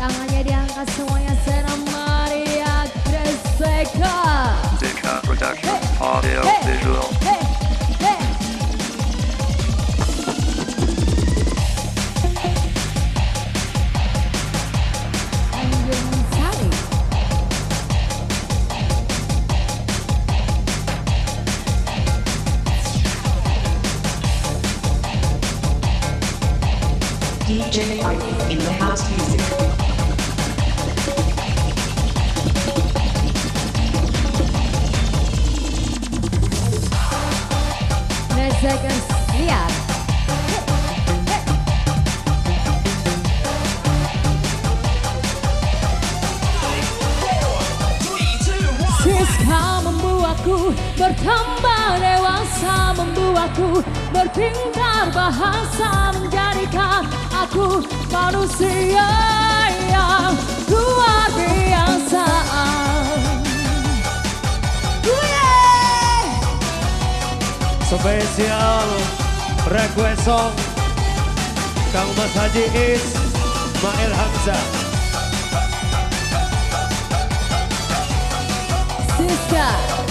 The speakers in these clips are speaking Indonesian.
Tangannya diangkat semuanya senang meriah. Zeka Production, audio, visual. DJ Mike in the house music. Nezakan liar. Siska membuatku bertambah dewasa, membuatku berpintar bahasa, menjadikan aku manusia yang luar biasa. Spesial request song Kang Mas Haji Ismail Hamzah. Siska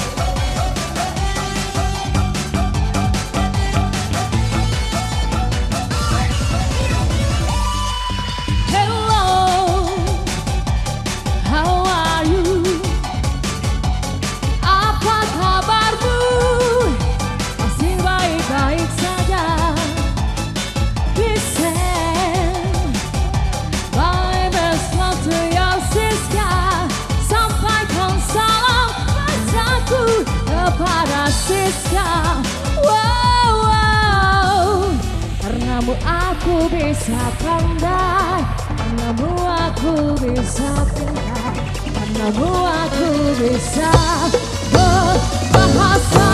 Siska, wow, karenamu aku bisa pandai, karenamu aku bisa pintar, karenamu aku bisa berbahasa.